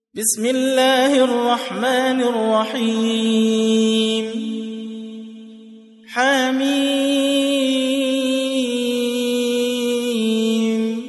بسم الله الرحمن الرحيم حميم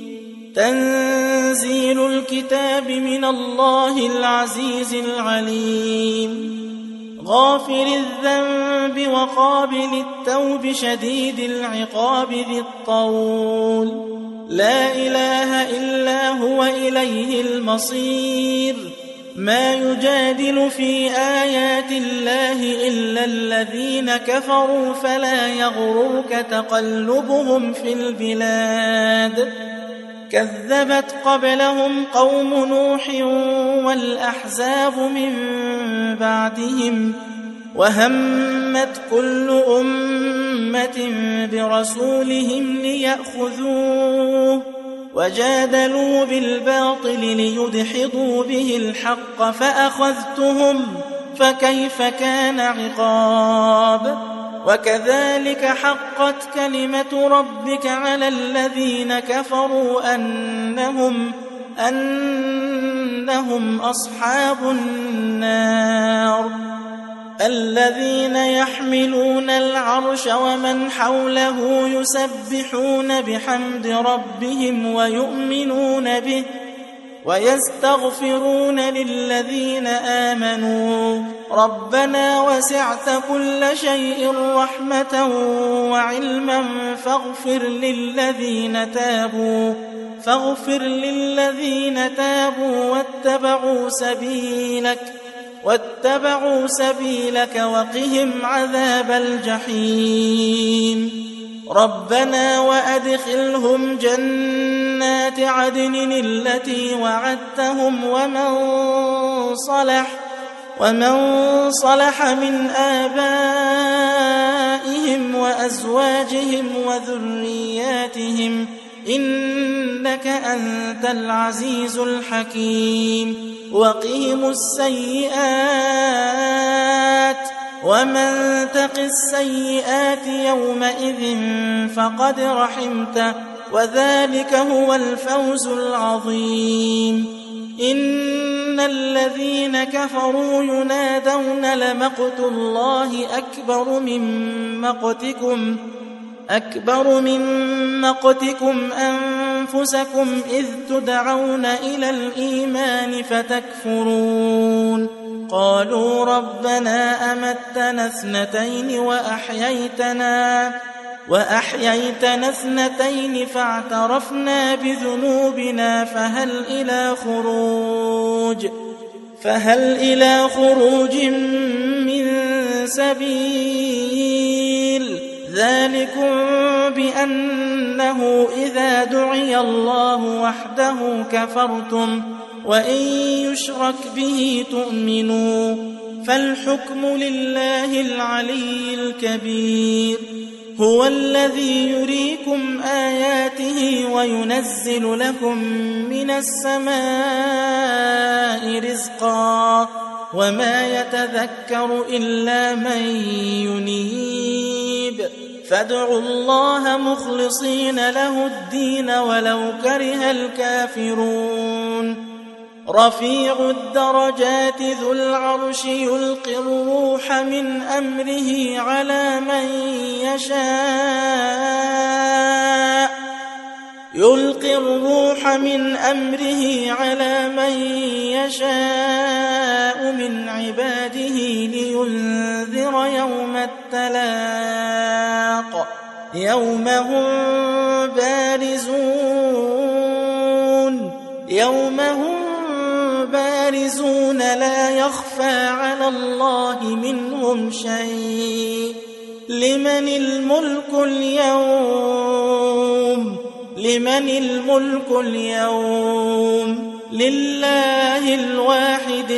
تنزيل الكتاب من الله العزيز العليم غافر الذنب وقابل التوب شديد العقاب ذي الطول لا إله إلا هو إليه المصير ما يجادل في آيات الله إلا الذين كفروا فلا يغررك تقلبهم في البلاد كذبت قبلهم قوم نوح والأحزاب من بعدهم وهمت كل أمة برسولهم ليأخذوه وجادلوا بالباطل ليدحضوا به الحق فأخذتهم فكيف كان عقاب وكذلك حقت كلمة ربك على الذين كفروا أنهم أصحاب النار الذين يحملون العرش ومن حوله يسبحون بحمد ربهم ويؤمنون به ويستغفرون للذين آمنوا ربنا وسعت كل شيء رحمة وعلما فاغفر للذين تابوا واتبعوا سبيلك وقهم عذاب الجحيم ربنا وأدخلهم جنات عدن التي وعدتهم ومن صلح من آبائهم وأزواجهم وذرياتهم إنك أنت العزيز الحكيم وقهم السيئات ومن تق السيئات يومئذ فقد رحمته وذلك هو الفوز العظيم إن الذين كفروا ينادون لمقت الله أكبر من مقتكم أنفسكم إذ تدعون إلى الإيمان فتكفرون قالوا ربنا أمتنا اثنتين وأحييتنا اثنتين فاعترفنا بذنوبنا فهل إلى خروج من سبيل ذلكم بأنه إذا دعي الله وحده كفرتم وإن يشرك به تؤمنوا فالحكم لله العلي الكبير هو الذي يريكم آياته وينزل لكم من السماء رزقا وما يتذكر إلا من ينيب فادعوا الله مخلصين له الدين ولو كره الكافرون رفيع الدرجات ذو العرش يلقي الروح من أمره على من يشاء من عباده لينذر يوم التلاق يوم هم بارزون لا يخفى على الله منهم شيء لمن الملك اليوم لله الواحد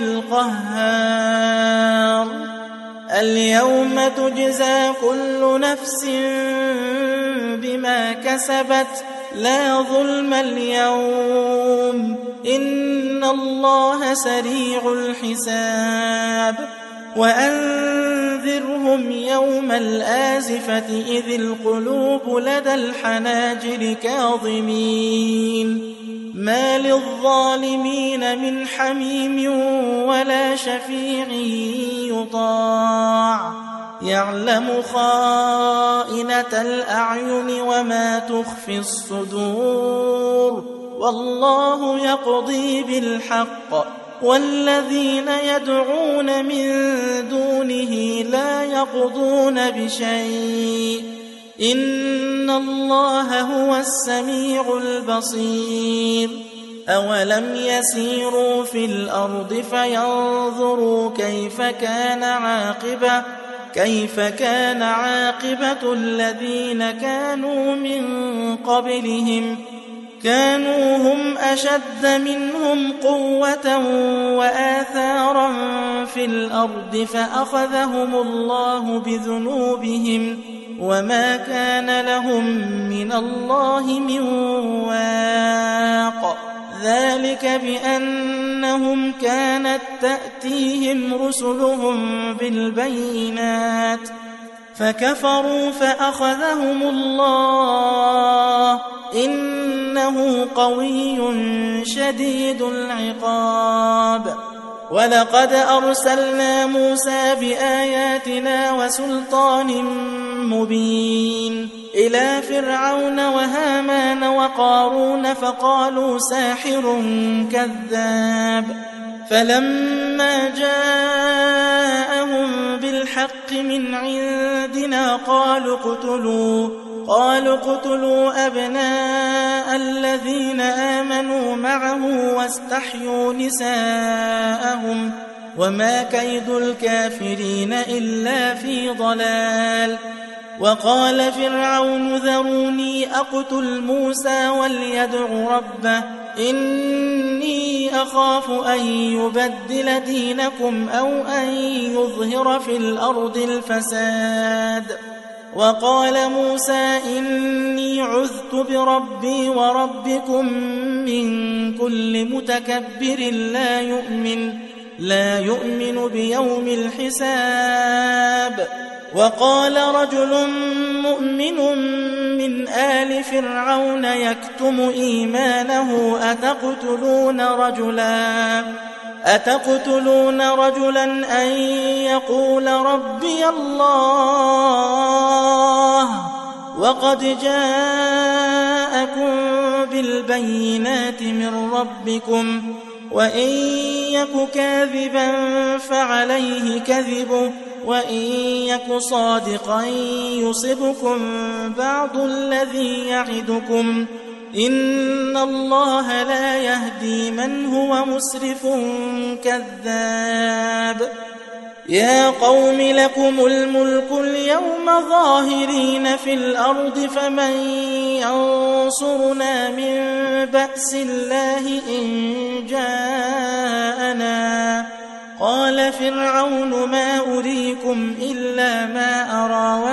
القهار اليوم تجزى كل نفس بما كسبت لا ظلم اليوم إن الله سريع الحساب وأنذرهم يوم الآزفة إذ القلوب لدى الحناجر كاظمين ما للظالمين من حميم ولا شفيع يطاع يعلم خائنة الأعين وما تخفي الصدور والله يقضي بالحق والذين يدعون من دونه لا يقضون بشيء إن الله هو السميع البصير أولم يسيروا في الأرض فينظروا كيف كان عاقبة الذين كانوا من قبلهم كانوا هم أشد منهم قوة وآثارا في الأرض فأخذهم الله بذنوبهم وما كان لهم من الله من واق ذلك بأنهم كانت تأتيهم رسلهم بالبينات فكفروا فأخذهم الله إنه قوي شديد العقاب ولقد أرسلنا موسى بآياتنا وسلطان مبين إلى فرعون وهامان وقارون فقالوا ساحر كذاب فلما جاءهم بالحق من عندنا قالوا اقتلوا أبناء الذين آمنوا معه واستحيوا نساءهم وما كيد الكافرين إلا في ضلال وقال فرعون ذروني أقتل موسى وليدع ربه إني أخاف أن يبدل دينكم أو أن يظهر في الأرض الفساد وقال موسى إني عذت بربي وربكم من كل متكبر لا يؤمن بيوم الحساب وقال رجل مؤمن من آل فرعون يكتم إيمانه أتقتلون رجلا أن يقول ربي الله وقد جاءكم بالبينات من ربكم وإن يك كاذبا فعليه كذبه وإن يك صادقا يصبكم بعض الذي يعدكم إن الله لا يهدي من هو مسرف كذاب يا قوم لكم الملك اليوم ظاهرين في الأرض فمن ينصرنا من بأس الله إن جاءنا قال فرعون ما أريكم إلا ما أرى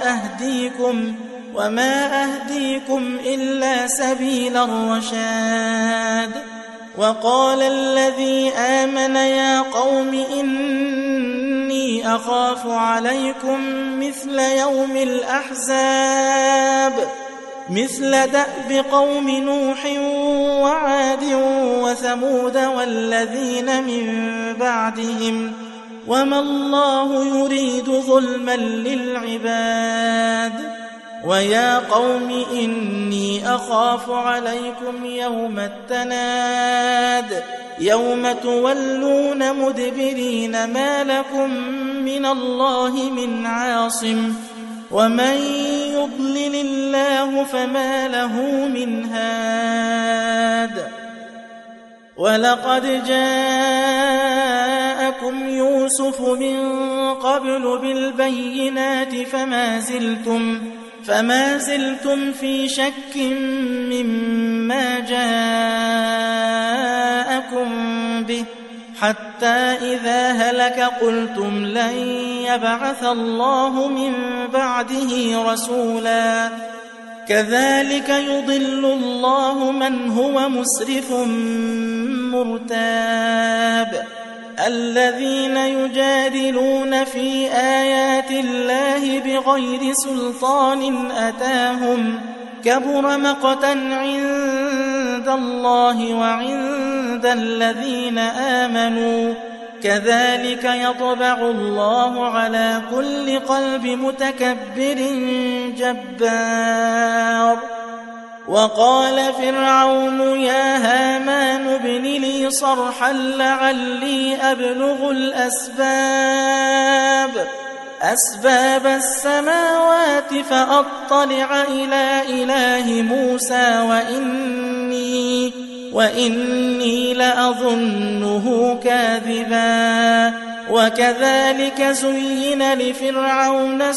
وما أهديكم إلا سبيل الرشاد وقال الذي آمن يا قوم إني أخاف عليكم مثل يوم الأحزاب مثل دأب قوم نوح وعاد وثمود والذين من بعدهم وما الله يريد ظلما للعباد ويا قوم إني أخاف عليكم يوم التناد يوم تولون مدبرين ما لكم من الله من عاصم ومن يضلل الله فما له من هاد ولقد جاءكم يوسف من قبل بالبينات فما زلتم في شك مما جاءكم به حتى إذا هلك قلتم لن يبعث الله من بعده رسولا كذلك يضل الله من هو مسرف مرتاب الذين يجادلون في آيات الله بغير سلطان أتاهم كبر مقتا عند عند الله وعند الذين آمنوا كذلك يطبع الله على كل قلب متكبر جبار. وقال فرعون يا هامان ابن لي صرحا لعلي أبلغ أسباب السماوات فأطلع إلى إله موسى وإني لأظنه كاذبا. وكذلك زين لفرعون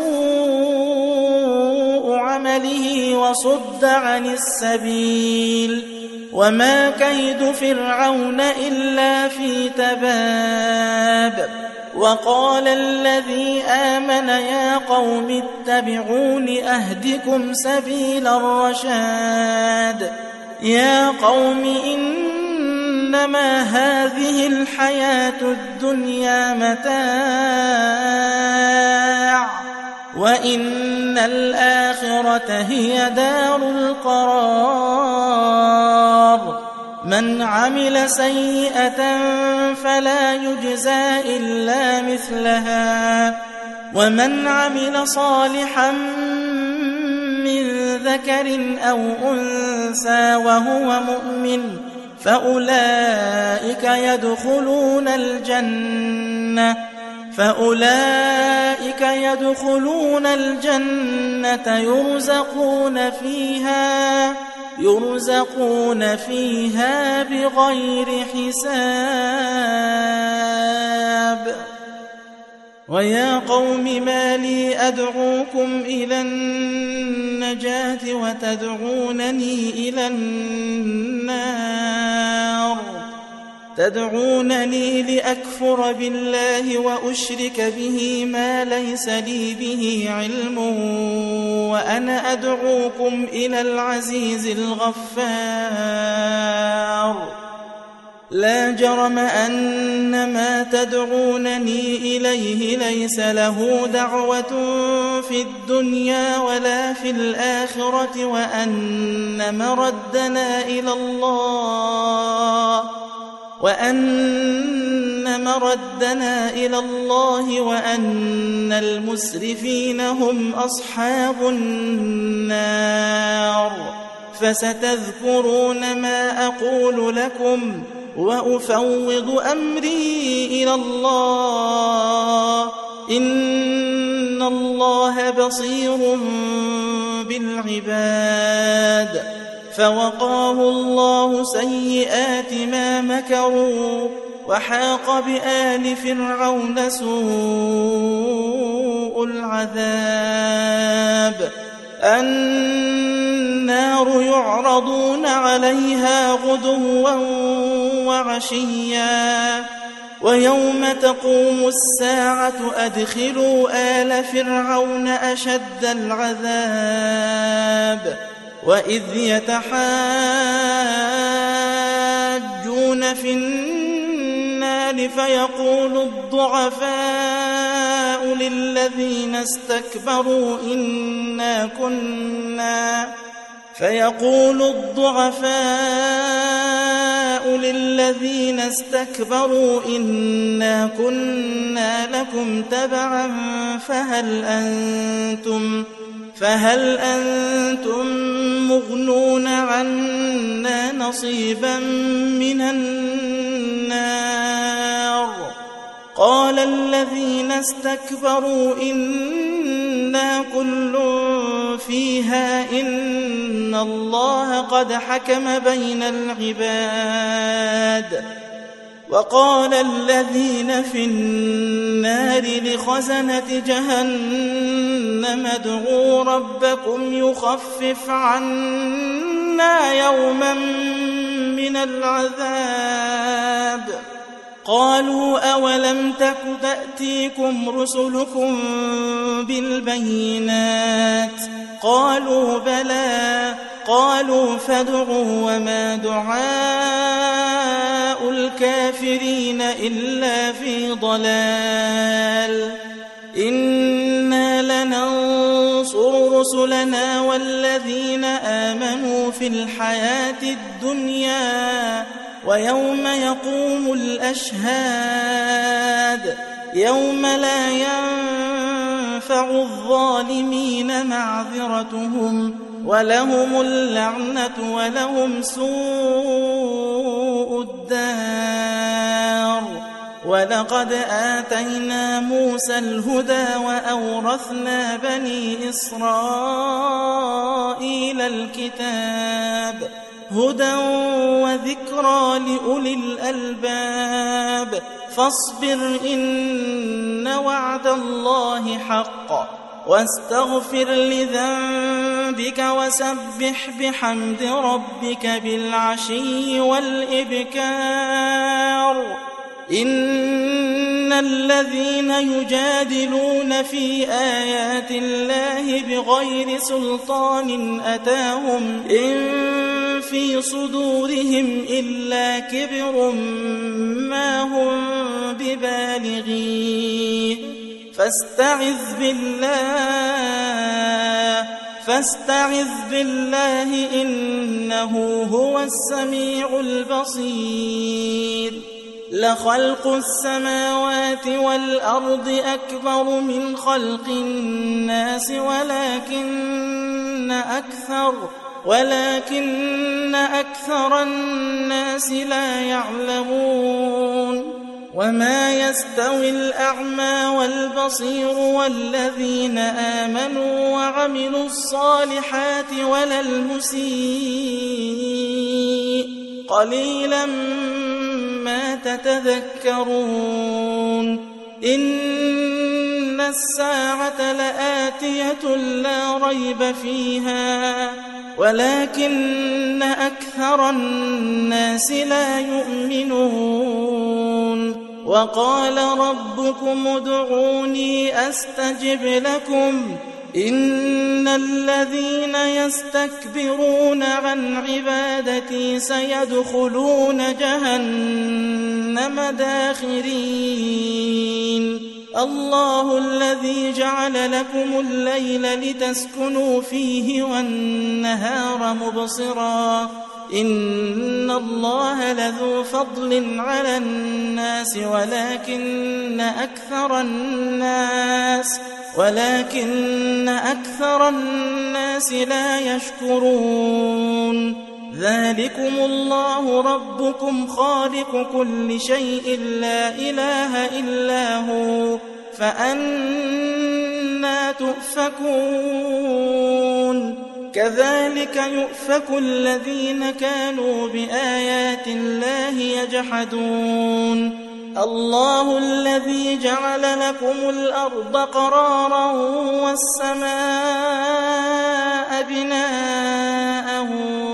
سوء عمله وصد عن السبيل وما كيد فرعون إلا في تباب. وقال الذي آمن يا قوم اتبعون أهدكم سبيل الرشاد. يا قوم إنما هذه الحياة الدنيا متاع وإن الآخرة هي دار القرار. من عمل سيئة فلا يجزى إلا مثلها ومن عمل صالحا من ذكر أو أنثى وهو مؤمن فأولئك يدخلون الجنة يرزقون فيها بغير حساب. ويا قوم ما لي أدعوكم إلى النجاة وتدعونني إلى النار. تدعونني لأكفر بالله وأشرك به ما ليس لي به علم وأنا أدعوكم إلى العزيز الغفار. لا جرم أن ما تدعونني إليه ليس له دعوة في الدنيا ولا في الآخرة وأن مردنا إلى الله وأن المسرفين هم أصحاب النار. فستذكرون ما أقول لكم وأفوض أمري إلى الله إن الله بصير بالعباد. فوقاه الله سيئات ما مكروا وحاق بآل فرعون سوء العذاب. النار يعرضون عليها غدوا وعشيا ويوم تقوم الساعة أدخلوا آل فرعون أشد العذاب. وإذ يتحاجون في النار فيقول الضعفاء للذين استكبروا إنا كنا لكم تبعا فهل أنتم مغنون عنا نصيبا من النار. قال الذين استكبروا إنا كل فيها إن الله قد حكم بين العباد. وقال الذين في النار لخزنة جهنم ادعوا ربكم يخفف عنا يوما من العذاب. قالوا أولم تك تأتيكم رسلكم بالبينات قالوا بلى قالوا فادعوا وما دعاء الكافرين إلا في ضلال. إنا لننصر رسلنا والذين آمنوا في الحياة الدنيا ويوم يقوم الأشهاد يوم لا ينفع الظالمين معذرتهم ولهم اللعنة ولهم سوء الدار. ولقد آتينا موسى الهدى وأورثنا بني إسرائيل الكتاب هدى وذكرى لأولي الألباب. فاصبر إن وعد الله حق واستغفر لذنبك وسبح بحمد ربك بالعشي والإبكار. إن الذين يجادلون في آيات الله بغير سلطان أتاهم إن في صدورهم إلا كبر ما هم ببالغيه فاستعذ بالله إنه هو السميع البصير. لخلق السماوات والأرض أكبر من خلق الناس ولكن أكثر الناس لا يعلمون. وما يستوي الأعمى والبصير والذين آمنوا وعملوا الصالحات ولا المسيء قليلا ما تتذكرون. إن الساعة لآتية لا ريب فيها ولكن أكثر الناس لا يؤمنون. وقال ربكم ادعوني أستجب لكم إن الذين يستكبرون عن عبادتي سيدخلون جهنم داخرين. الله الذي جعل لكم الليل لتسكنوا فيه والنهار مبصرا إن الله لذو فضل على الناس ولكن أكثر الناس لا يشكرون. ذلكم الله ربكم خالق كل شيء لا إله إلا هو فأنى تؤفكون. كذلك يؤفك الذين كانوا بآيات الله يجحدون. الله الذي جعل لكم الأرض قرارا والسماء بناء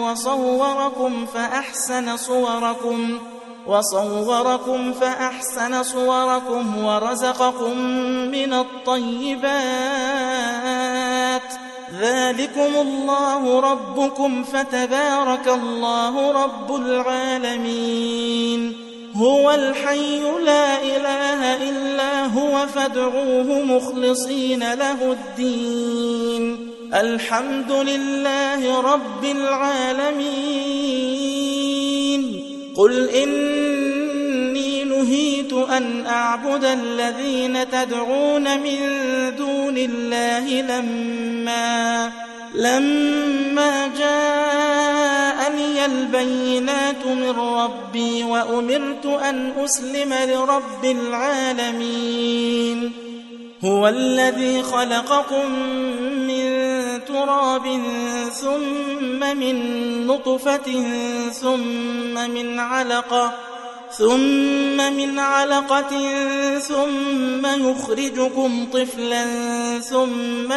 وصوركم فأحسن صوركم ورزقكم من الطيبات. ذلكم الله ربكم فتبارك الله رب العالمين. هو الحي لا إله إلا هو فادعوه مخلصين له الدين. الحمد لله رب العالمين. قل إني نهيت أن أعبد الذين تدعون من دون الله لما جاءني البينات من ربي وأمرت أن أسلم لرب العالمين. هو الذي خلقكم من تراب ثم من نطفة ثم من علقة ثم يخرجكم طفلا ثم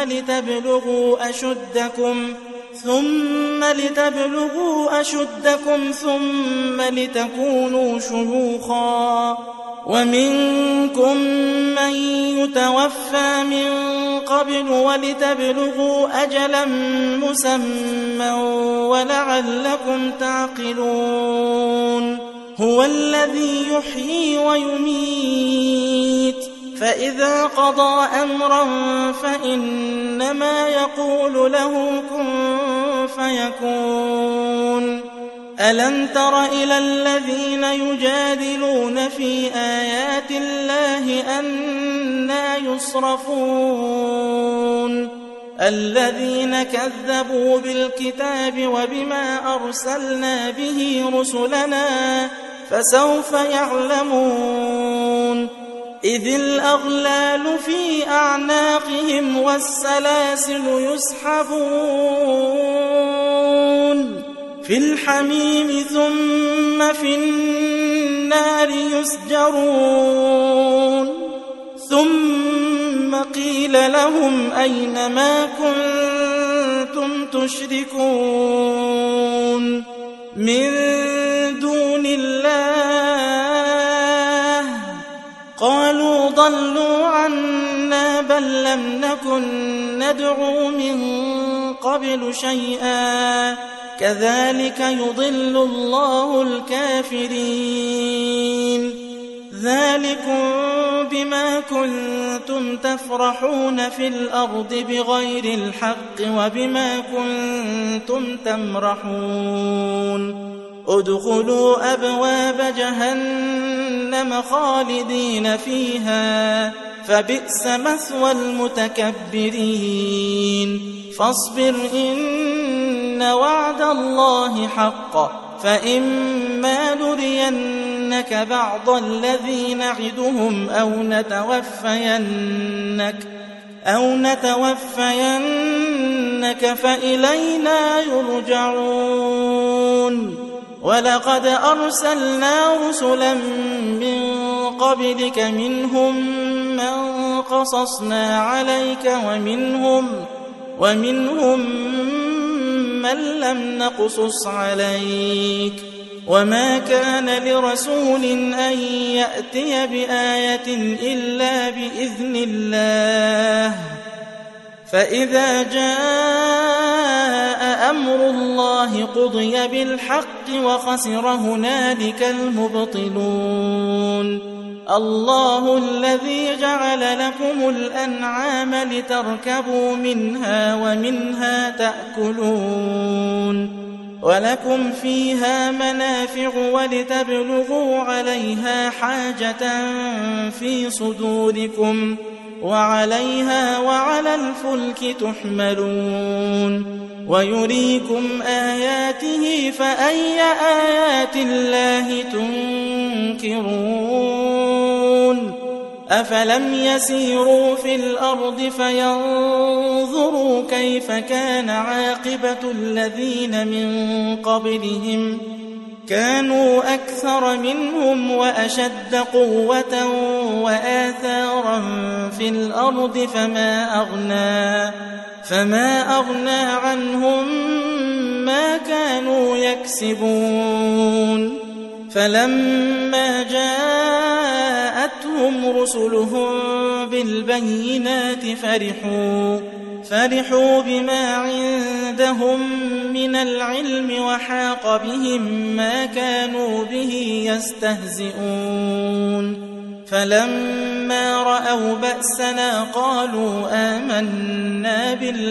لتبلغوا أشدكم ثم لتكونوا شيوخا. ومنكم من يتوفى من قبل ولتبلغوا أجلا مسمى ولعلكم تعقلون. هو الذي يحيي ويميت فإذا قضى أمرا فإنما يقول له كن فيكون ألم تر إلى الذين يجادلون في آيات الله أنى يصرفون الذين كذبوا بالكتاب وبما أرسلنا به رسلنا فسوف يعلمون إذ الأغلال في أعناقهم والسلاسل يسحبون في الحميم ثم في النار يسجرون ثم قيل لهم أين ما كنتم تشركون من دون الله قالوا ضلوا عنا بل لم نكن ندعو من قبل شيئا كذلك يضل الله الكافرين ذلكم بما كنتم تفرحون في الأرض بغير الحق وبما كنتم تمرحون ادخلوا أبواب جهنم خالدين فيها فبئس مثوى المتكبرين فاصبر إن وعد الله حق فإما نرينك بعض الذي نعدهم أو نتوفينك فإلينا يرجعون ولقد أرسلنا رسلا من قبلك منهم من قصصنا عليك ومنهم من لم نقصص عليك وما كان لرسول أن يأتي بآية إلا بإذن الله فإذا جاء أمر الله قضي بالحق وخسر هنالك المبطلون الله الذي جعل لكم الأنعام لتركبوا منها ومنها تأكلون ولكم فيها منافع ولتبلغوا عليها حاجة في صدوركم وعليها وعلى الفلك تحملون ويريكم آياته فأي آيات الله تنكرون أفلم يسيروا في الأرض فينظروا كيف كان عاقبة الذين من قبلهم كانوا أكثر منهم وأشد قوة وآثارا في الأرض فما أغنى عنهم ما كانوا يكسبون فلما جاءتهم رسلهم بالبينات فرحوا بما عندهم من العلم وحاق بهم ما كانوا به يستهزئون فلما رأوا بأسنا قالوا آمنا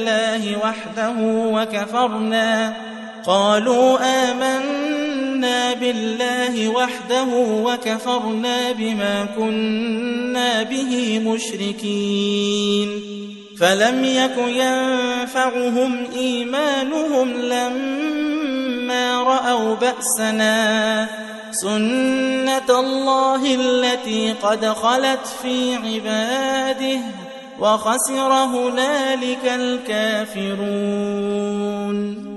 بالله وحده وكفرنا بما كنا به مشركين فلم يك ينفعهم إيمانهم لما رأوا بأسنا سنة الله التي قد خلت في عباده وخسر هنالك الكافرون